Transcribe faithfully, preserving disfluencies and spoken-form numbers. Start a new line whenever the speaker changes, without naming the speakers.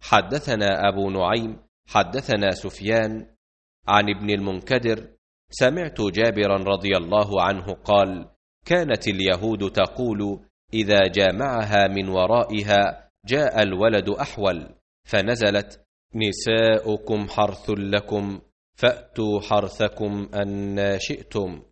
حدثنا أبو نعيم حدثنا سفيان عن ابن المنكدر سمعت جابرا رضي الله عنه قال: كانت اليهود تقول إذا جامعها من ورائها جاء الولد أحول، فنزلت: نساؤكم حرث لكم فأتوا حرثكم أن شئتم.